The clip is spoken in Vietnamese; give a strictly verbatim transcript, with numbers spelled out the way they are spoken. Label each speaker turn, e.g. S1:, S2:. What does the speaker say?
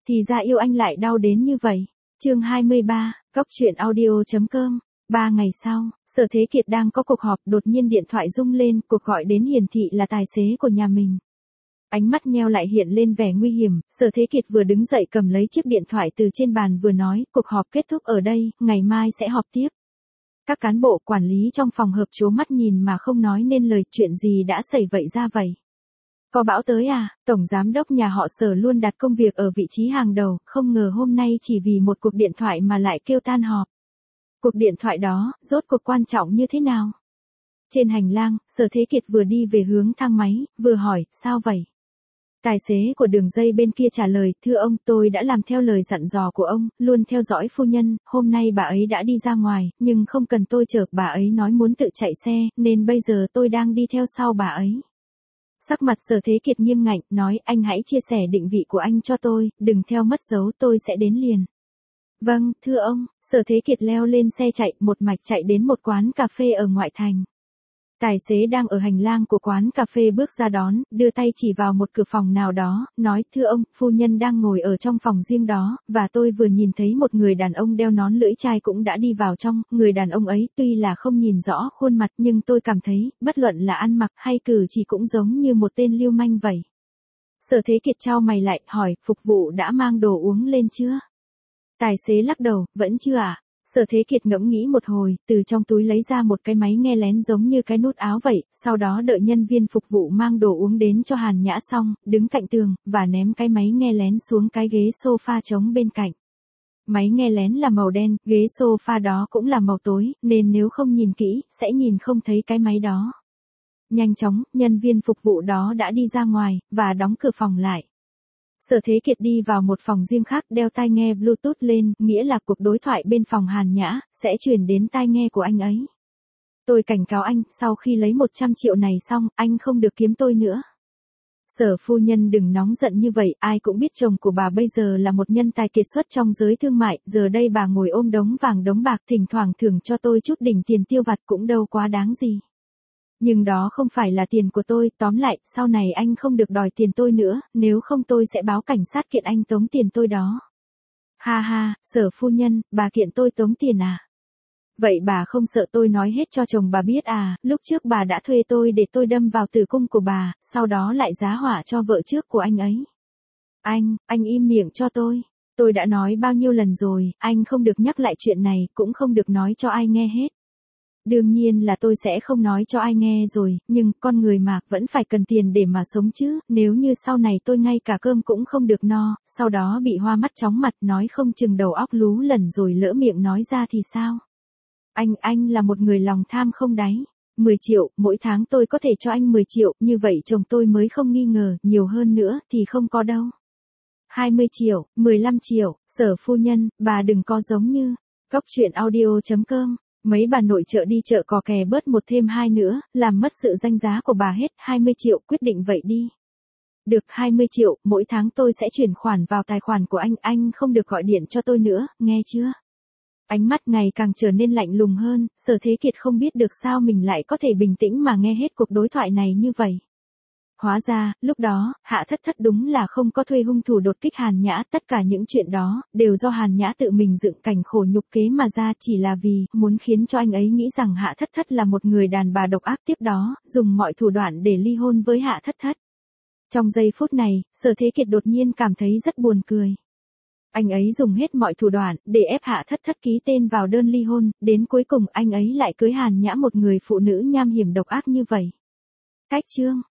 S1: Thì ra yêu anh lại đau đến như vậy. Chương hai mươi ba, Cóc truyện audio chấm com. Ba ngày sau, Sở Thế Kiệt đang có cuộc họp, đột nhiên điện thoại rung lên, cuộc gọi đến hiển thị là tài xế của nhà mình. Ánh mắt nheo lại hiện lên vẻ nguy hiểm, Sở Thế Kiệt vừa đứng dậy cầm lấy chiếc điện thoại từ trên bàn vừa nói, cuộc họp kết thúc ở đây, ngày mai sẽ họp tiếp. Các cán bộ quản lý trong phòng họp trố mắt nhìn mà không nói nên lời, chuyện gì đã xảy vậy ra vậy? Có bão tới à? Tổng giám đốc nhà họ Sở luôn đặt công việc ở vị trí hàng đầu, không ngờ hôm nay chỉ vì một cuộc điện thoại mà lại kêu tan họp. Cuộc điện thoại đó, rốt cuộc quan trọng như thế nào? Trên hành lang, Sở Thế Kiệt vừa đi về hướng thang máy, vừa hỏi, sao vậy? Tài xế của đường dây bên kia trả lời, thưa ông, tôi đã làm theo lời dặn dò của ông, luôn theo dõi phu nhân, hôm nay bà ấy đã đi ra ngoài, nhưng không cần tôi chở, bà ấy nói muốn tự chạy xe, nên bây giờ tôi đang đi theo sau bà ấy. Sắc mặt Sở Thế Kiệt nghiêm ngạnh, nói, anh hãy chia sẻ định vị của anh cho tôi, đừng theo mất dấu, tôi sẽ đến liền. Vâng, thưa ông. Sở Thế Kiệt leo lên xe chạy, một mạch chạy đến một quán cà phê ở ngoại thành. Tài xế đang ở hành lang của quán cà phê bước ra đón, đưa tay chỉ vào một cửa phòng nào đó, nói, thưa ông, phu nhân đang ngồi ở trong phòng riêng đó, và tôi vừa nhìn thấy một người đàn ông đeo nón lưỡi chai cũng đã đi vào trong, người đàn ông ấy tuy là không nhìn rõ khuôn mặt nhưng tôi cảm thấy, bất luận là ăn mặc hay cử chỉ cũng giống như một tên lưu manh vậy. Sở Thế Kiệt chau mày lại, hỏi, phục vụ đã mang đồ uống lên chưa? Tài xế lắc đầu, vẫn chưa ạ. À? Sở Thế Kiệt ngẫm nghĩ một hồi, từ trong túi lấy ra một cái máy nghe lén giống như cái nút áo vậy, sau đó đợi nhân viên phục vụ mang đồ uống đến cho Hàn Nhã xong, đứng cạnh tường, và ném cái máy nghe lén xuống cái ghế sofa trống bên cạnh. Máy nghe lén là màu đen, ghế sofa đó cũng là màu tối, nên nếu không nhìn kỹ, sẽ nhìn không thấy cái máy đó. Nhanh chóng, nhân viên phục vụ đó đã đi ra ngoài, và đóng cửa phòng lại. Sở Thế Kiệt đi vào một phòng riêng khác, đeo tai nghe Bluetooth lên, nghĩa là cuộc đối thoại bên phòng Hàn Nhã, sẽ truyền đến tai nghe của anh ấy. Tôi cảnh cáo anh, sau khi lấy một trăm triệu này xong, anh không được kiếm tôi nữa. Sở phu nhân đừng nóng giận như vậy, ai cũng biết chồng của bà bây giờ là một nhân tài kiệt xuất trong giới thương mại, giờ đây bà ngồi ôm đống vàng đống bạc, thỉnh thoảng thưởng cho tôi chút đỉnh tiền tiêu vặt cũng đâu quá đáng gì. Nhưng đó không phải là tiền của tôi, tóm lại, sau này anh không được đòi tiền tôi nữa, nếu không tôi sẽ báo cảnh sát kiện anh tống tiền tôi đó. Ha ha, Sở phu nhân, bà kiện tôi tống tiền à? Vậy bà không sợ tôi nói hết cho chồng bà biết à, lúc trước bà đã thuê tôi để tôi đâm vào tử cung của bà, sau đó lại giá họa cho vợ trước của anh ấy. Anh, anh im miệng cho tôi. Tôi đã nói bao nhiêu lần rồi, anh không được nhắc lại chuyện này, cũng không được nói cho ai nghe hết. Đương nhiên là tôi sẽ không nói cho ai nghe rồi, nhưng con người mà vẫn phải cần tiền để mà sống chứ, nếu như sau này tôi ngay cả cơm cũng không được no, sau đó bị hoa mắt chóng mặt nói không chừng đầu óc lú lẩn rồi lỡ miệng nói ra thì sao? Anh, anh là một người lòng tham không đáy. mười triệu, mỗi tháng tôi có thể cho anh mười triệu, như vậy chồng tôi mới không nghi ngờ, nhiều hơn nữa thì không có đâu. hai mươi triệu, mười lăm triệu, Sở phu nhân, bà đừng có giống như, Cóc truyện audio chấm com. Mấy bà nội trợ đi chợ cò kè bớt một thêm hai nữa, làm mất sự danh giá của bà hết, hai mươi triệu, quyết định vậy đi. Được, hai mươi triệu, mỗi tháng tôi sẽ chuyển khoản vào tài khoản của anh, anh không được gọi điện cho tôi nữa, nghe chưa? Ánh mắt ngày càng trở nên lạnh lùng hơn, Sở Thế Kiệt không biết được sao mình lại có thể bình tĩnh mà nghe hết cuộc đối thoại này như vậy. Hóa ra, lúc đó, Hạ Thất Thất đúng là không có thuê hung thủ đột kích Hàn Nhã, tất cả những chuyện đó, đều do Hàn Nhã tự mình dựng cảnh khổ nhục kế mà ra, chỉ là vì, muốn khiến cho anh ấy nghĩ rằng Hạ Thất Thất là một người đàn bà độc ác, tiếp đó, dùng mọi thủ đoạn để ly hôn với Hạ Thất Thất. Trong giây phút này, Sở Thế Kiệt đột nhiên cảm thấy rất buồn cười. Anh ấy dùng hết mọi thủ đoạn, để ép Hạ Thất Thất ký tên vào đơn ly hôn, đến cuối cùng anh ấy lại cưới Hàn Nhã, một người phụ nữ nham hiểm độc ác như vậy. Cách chương